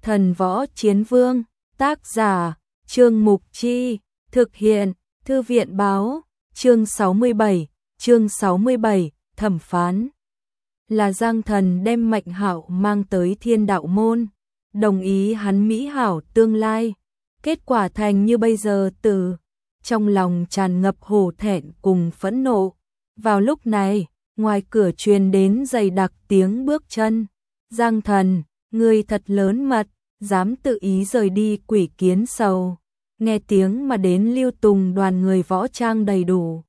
Thần Võ Chiến Vương, tác giả, Trương Mục Chi, thực hiện, Thư viện Báo, chương 67, thẩm phán. Là Giang Thần đem Mạnh Hạo mang tới Thiên Đạo Môn, đồng ý hắn mỹ hảo tương lai. Kết quả thành như bây giờ, trong lòng tràn ngập hổ thẹn cùng phẫn nộ. Vào lúc này, ngoài cửa truyền đến dày đặc tiếng bước chân. Giang Thần, người thật lớn mật, dám tự ý rời đi Quỷ Kiến Sầu. Nghe tiếng mà đến Lưu Tùng đoàn người võ trang đầy đủ,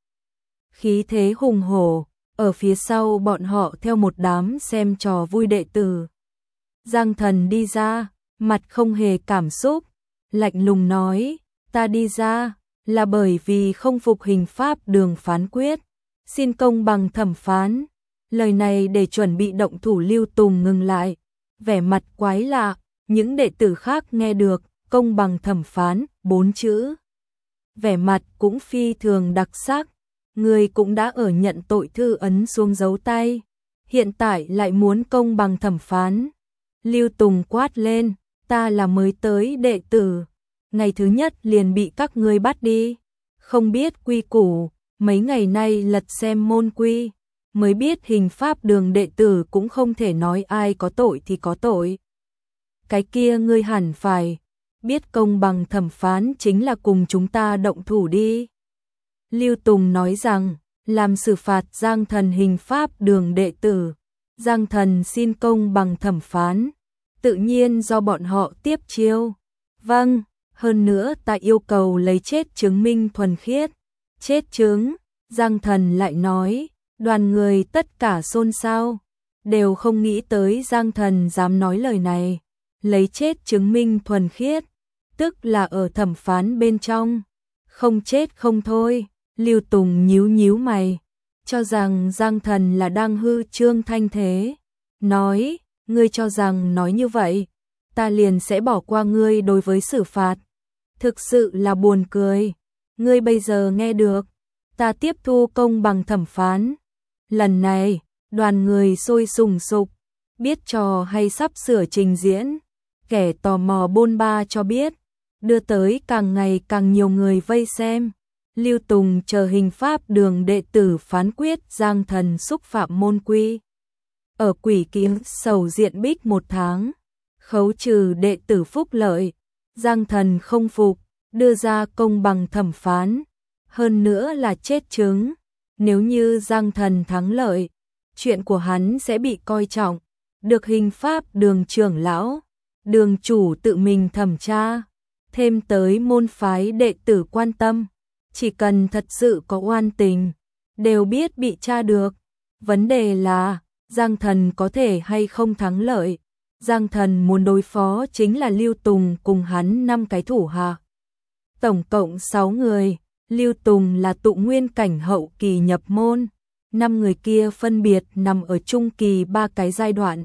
khí thế hùng hổ, ở phía sau bọn họ theo một đám xem trò vui đệ tử. Giang Thần đi ra, mặt không hề cảm xúc, lạnh lùng nói, ta đi ra là bởi vì không phục hình pháp đường phán quyết, xin công bằng thẩm phán. Lời này để chuẩn bị động thủ Lưu Tùng ngừng lại, vẻ mặt quái lạ. Những đệ tử khác nghe được công bằng thẩm phán 4 chữ, vẻ mặt cũng phi thường đặc sắc. Người cũng đã ở nhận tội thư ấn xuống dấu tay, hiện tại lại muốn công bằng thẩm phán. Lưu Tùng quát lên, ta là mới tới đệ tử, ngày thứ nhất liền bị các ngươi bắt đi, không biết quy củ. Mấy ngày nay lật xem môn quy, mới biết hình pháp đường đệ tử cũng không thể nói ai có tội thì có tội. Cái kia ngươi hẳn phải biết công bằng thẩm phán chính là cùng chúng ta động thủ đi. Lưu Tùng nói rằng, làm xử phạt Giang Thần hình pháp đường đệ tử. Giang Thần xin công bằng thẩm phán, tự nhiên do bọn họ tiếp chiêu. Vâng, hơn nữa ta yêu cầu lấy chết chứng minh thuần khiết. Chết chứng, Giang Thần lại nói, đoàn người tất cả xôn xao, đều không nghĩ tới Giang Thần dám nói lời này. Lấy chết chứng minh thuần khiết, tức là ở thẩm phán bên trong, không chết không thôi. Lưu Tùng nhíu mày, cho rằng Giang Thần là đang hư trương thanh thế, nói, ngươi cho rằng nói như vậy, ta liền sẽ bỏ qua ngươi đối với xử phạt. Thực sự là buồn cười, ngươi bây giờ nghe được, ta tiếp thu công bằng thẩm phán. Lần này, đoàn người sôi sùng sục, biết trò hay sắp sửa trình diễn. Kẻ tò mò bôn ba cho biết, đưa tới càng ngày càng nhiều người vây xem. Lưu Tùng chờ hình pháp đường đệ tử phán quyết Giang Thần xúc phạm môn quy. Ở Quỷ Kiến Sầu diện bích 1 tháng, khấu trừ đệ tử phúc lợi. Giang Thần không phục, đưa ra công bằng thẩm phán, hơn nữa là chết chứng. Nếu như Giang Thần thắng lợi, chuyện của hắn sẽ bị coi trọng, được hình pháp đường trưởng lão, đường chủ tự mình thẩm tra, thêm tới môn phái đệ tử quan tâm, chỉ cần thật sự có oan tình, đều biết bị tra được. Vấn đề là, Giang Thần có thể hay không thắng lợi. Giang Thần muốn đối phó chính là Lưu Tùng cùng hắn 5 cái thủ hạ. Tổng cộng 6 người, Lưu Tùng là tụ nguyên cảnh hậu kỳ nhập môn, 5 người kia phân biệt nằm ở trung kỳ 3 cái giai đoạn.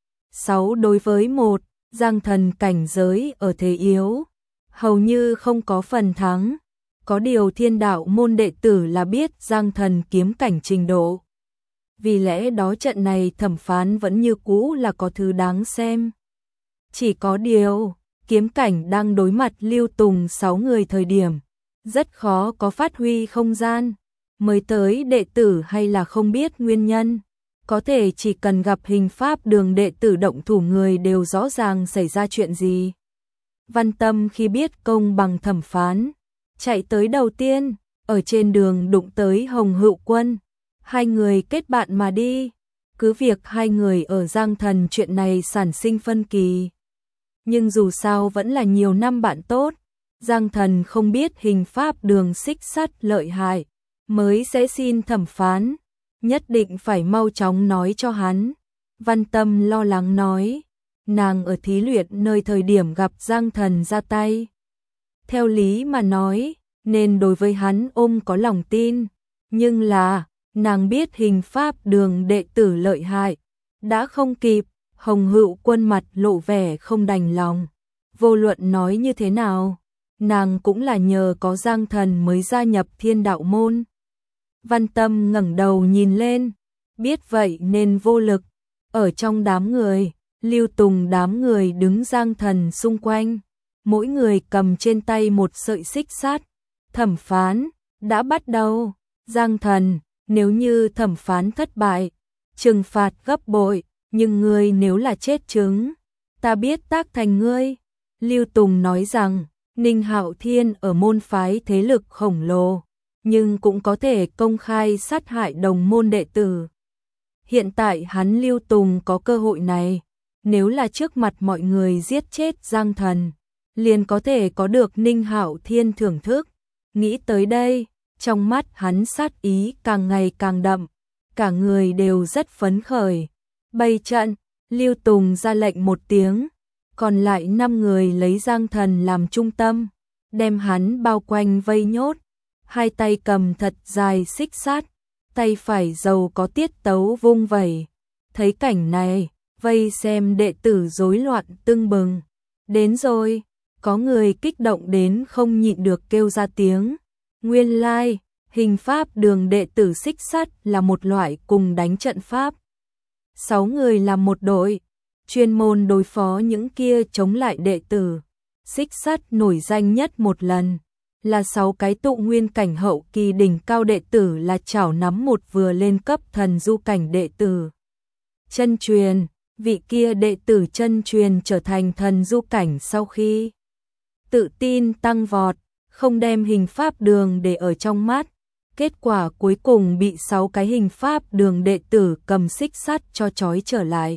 6 đối với 1. Giang Thần cảnh giới ở thế yếu, hầu như không có phần thắng. Có điều Thiên Đạo môn đệ tử là biết Giang Thần kiếm cảnh trình độ. Vì lẽ đó trận này thẩm phán vẫn như cũ là có thứ đáng xem. Chỉ có điều, kiếm cảnh đang đối mặt Lưu Tùng 6 người thời điểm, rất khó có phát huy không gian. Mới tới đệ tử hay là không biết nguyên nhân. Có thể chỉ cần gặp hình pháp đường đệ tử động thủ người đều rõ ràng xảy ra chuyện gì. Văn Tâm khi biết công bằng thẩm phán, chạy tới đầu tiên, ở trên đường đụng tới Hồng Hữu Quân. 2 người kết bạn mà đi, cứ việc 2 người ở Giang Thần chuyện này sản sinh phân kỳ. Nhưng dù sao vẫn là nhiều năm bạn tốt, Giang Thần không biết hình pháp đường xích sắt lợi hại, mới sẽ xin thẩm phán. Nhất định phải mau chóng nói cho hắn. Văn Tâm lo lắng nói, nàng ở thí luyện nơi thời điểm gặp Giang Thần ra tay. Theo lý mà nói, nên đối với hắn ôm có lòng tin, nhưng là, nàng biết hình pháp đường đệ tử lợi hại, đã không kịp. Hồng Hữu Quân mặt lộ vẻ không đành lòng. Vô luận nói như thế nào, nàng cũng là nhờ có Giang Thần mới gia nhập Thiên Đạo môn. Văn Tâm ngẩng đầu nhìn lên, biết vậy nên vô lực, ở trong đám người, Lưu Tùng đám người đứng Giang Thần xung quanh, mỗi người cầm trên tay một sợi xích sắt. Thẩm phán đã bắt đầu. Giang Thần, nếu như thẩm phán thất bại, trừng phạt gấp bội, nhưng ngươi nếu là chết chứng, ta biết tác thành ngươi. Lưu Tùng nói rằng, Ninh Hạo Thiên ở môn phái thế lực khổng lồ, nhưng cũng có thể công khai sát hại đồng môn đệ tử. Hiện tại hắn Lưu Tùng có cơ hội này, nếu là trước mặt mọi người giết chết Giang Thần, liền có thể có được Ninh Hạo Thiên thưởng thức. Nghĩ tới đây, trong mắt hắn sát ý càng ngày càng đậm, cả người đều rất phấn khởi. Bày trận, Lưu Tùng ra lệnh một tiếng, còn lại 5 người lấy Giang Thần làm trung tâm, đem hắn bao quanh vây nhốt, hai tay cầm thật dài xích sắt, tay phải giàu có tiết tấu vung vẩy. Thấy cảnh này, vây xem đệ tử rối loạn tưng bừng. Đến rồi, có người kích động đến không nhịn được kêu ra tiếng. Nguyên lai, hình pháp đường đệ tử xích sắt là một loại cùng đánh trận pháp. 6 người làm một đội, chuyên môn đối phó những kia chống lại đệ tử. Xích sắt nổi danh nhất một lần, là 6 cái tụ nguyên cảnh hậu kỳ đỉnh cao đệ tử là chảo nắm một vừa lên cấp thần du cảnh đệ tử. Chân truyền, vị kia đệ tử chân truyền trở thành thần du cảnh sau khi tự tin tăng vọt, không đem hình pháp đường để ở trong mắt. Kết quả cuối cùng bị 6 cái hình pháp đường đệ tử cầm xích sắt cho trói trở lại.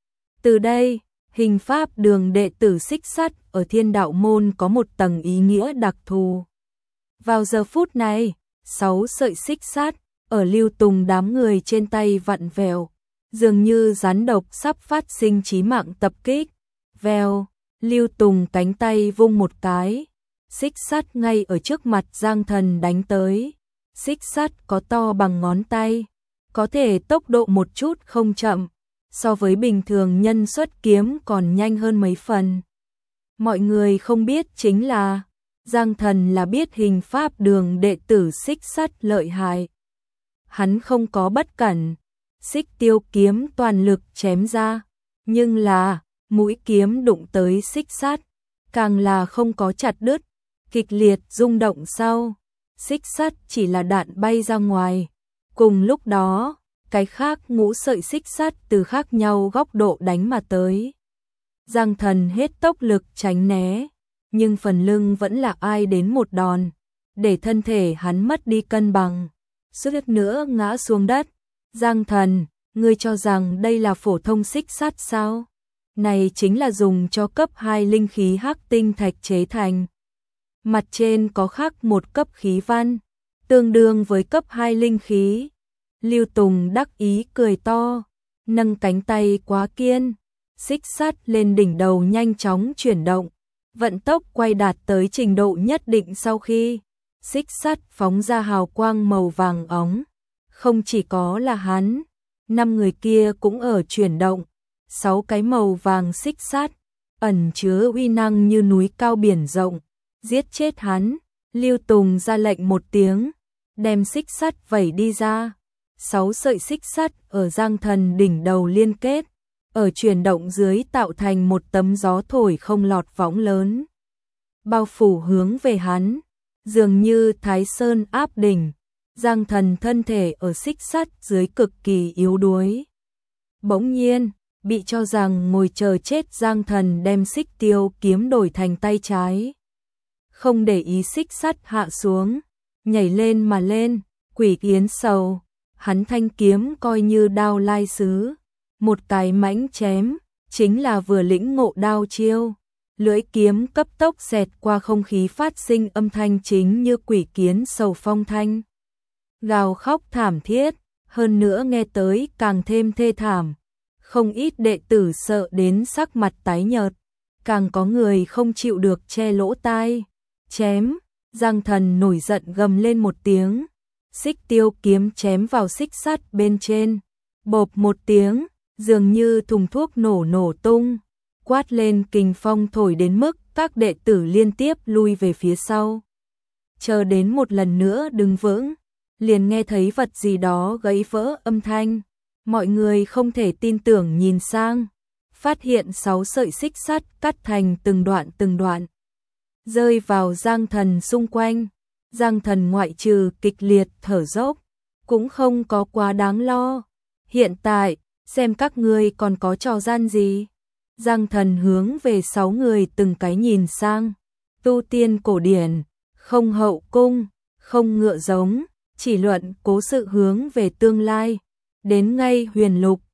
Từ đây, hình pháp đường đệ tử xích sắt ở Thiên Đạo Môn có một tầng ý nghĩa đặc thù. Vào giờ phút này, 6 sợi xích sắt ở Lưu Tùng đám người trên tay vặn vẹo, dường như rắn độc sắp phát sinh chí mạng tập kích. Vèo, Lưu Tùng cánh tay vung một cái, xích sắt ngay ở trước mặt Giang Thần đánh tới. Xích sắt có to bằng ngón tay, có thể tốc độ một chút không chậm, so với bình thường nhân xuất kiếm còn nhanh hơn mấy phần. Mọi người không biết chính là, Giang Thần là biết hình pháp đường đệ tử xích sắt lợi hại. Hắn không có bất cẩn, xích tiêu kiếm toàn lực chém ra, nhưng là, mũi kiếm đụng tới xích sắt, càng là không có chặt đứt, kịch liệt rung động sau. Xích sắt chỉ là đạn bay ra ngoài. Cùng lúc đó, cái khác ngũ sợi xích sắt từ khác nhau góc độ đánh mà tới. Giang Thần hết tốc lực tránh né, nhưng phần lưng vẫn là ai đến một đòn, để thân thể hắn mất đi cân bằng, suýt nữa ngã xuống đất. Giang Thần, ngươi cho rằng đây là phổ thông xích sắt sao? Này chính là dùng cho cấp 2 linh khí hắc tinh thạch chế thành. Mặt trên có khắc một cấp khí văn, tương đương với cấp 2 linh khí. Lưu Tùng đắc ý cười to, nâng cánh tay quá kiên, xích sắt lên đỉnh đầu nhanh chóng chuyển động, vận tốc quay đạt tới trình độ nhất định sau khi xích sắt phóng ra hào quang màu vàng óng. Không chỉ có là hắn, 5 người kia cũng ở chuyển động, 6 cái màu vàng xích sắt ẩn chứa uy năng như núi cao biển rộng. Giết chết hắn, Lưu Tùng ra lệnh một tiếng, đem xích sắt vẩy đi ra. 6 sợi xích sắt ở Giang Thần đỉnh đầu liên kết, ở chuyển động dưới tạo thành một tấm gió thổi không lọt võng lớn, bao phủ hướng về hắn, dường như Thái Sơn áp đỉnh. Giang Thần thân thể ở xích sắt dưới cực kỳ yếu đuối. Bỗng nhiên, bị cho rằng ngồi chờ chết Giang Thần đem xích tiêu kiếm đổi thành tay trái. Không để ý xích sắt hạ xuống, nhảy lên mà lên, quỷ yến sầu, hắn thanh kiếm coi như đao lai sứ, một cái mãnh chém, chính là vừa lĩnh ngộ đao chiêu, lưỡi kiếm cấp tốc xẹt qua không khí phát sinh âm thanh chính như quỷ kiến sầu phong thanh. Gào khóc thảm thiết, hơn nữa nghe tới càng thêm thê thảm, không ít đệ tử sợ đến sắc mặt tái nhợt, càng có người không chịu được che lỗ tai. Chém, Giang Thần nổi giận gầm lên một tiếng, xích tiêu kiếm chém vào xích sắt bên trên, bộp một tiếng, dường như thùng thuốc nổ tung, quát lên kình phong thổi đến mức các đệ tử liên tiếp lui về phía sau. Chờ đến một lần nữa đứng vững, liền nghe thấy vật gì đó gãy vỡ âm thanh, mọi người không thể tin tưởng nhìn sang, phát hiện 6 sợi xích sắt cắt thành từng đoạn, rơi vào Giang Thần xung quanh. Giang Thần ngoại trừ kịch liệt thở dốc, cũng không có quá đáng lo. Hiện tại, xem các ngươi còn có trò gian gì. Giang Thần hướng về 6 người từng cái nhìn sang. Tu tiên cổ điển, không hậu cung, không ngựa giống, chỉ luận cố sự hướng về tương lai. Đến ngay huyền lục,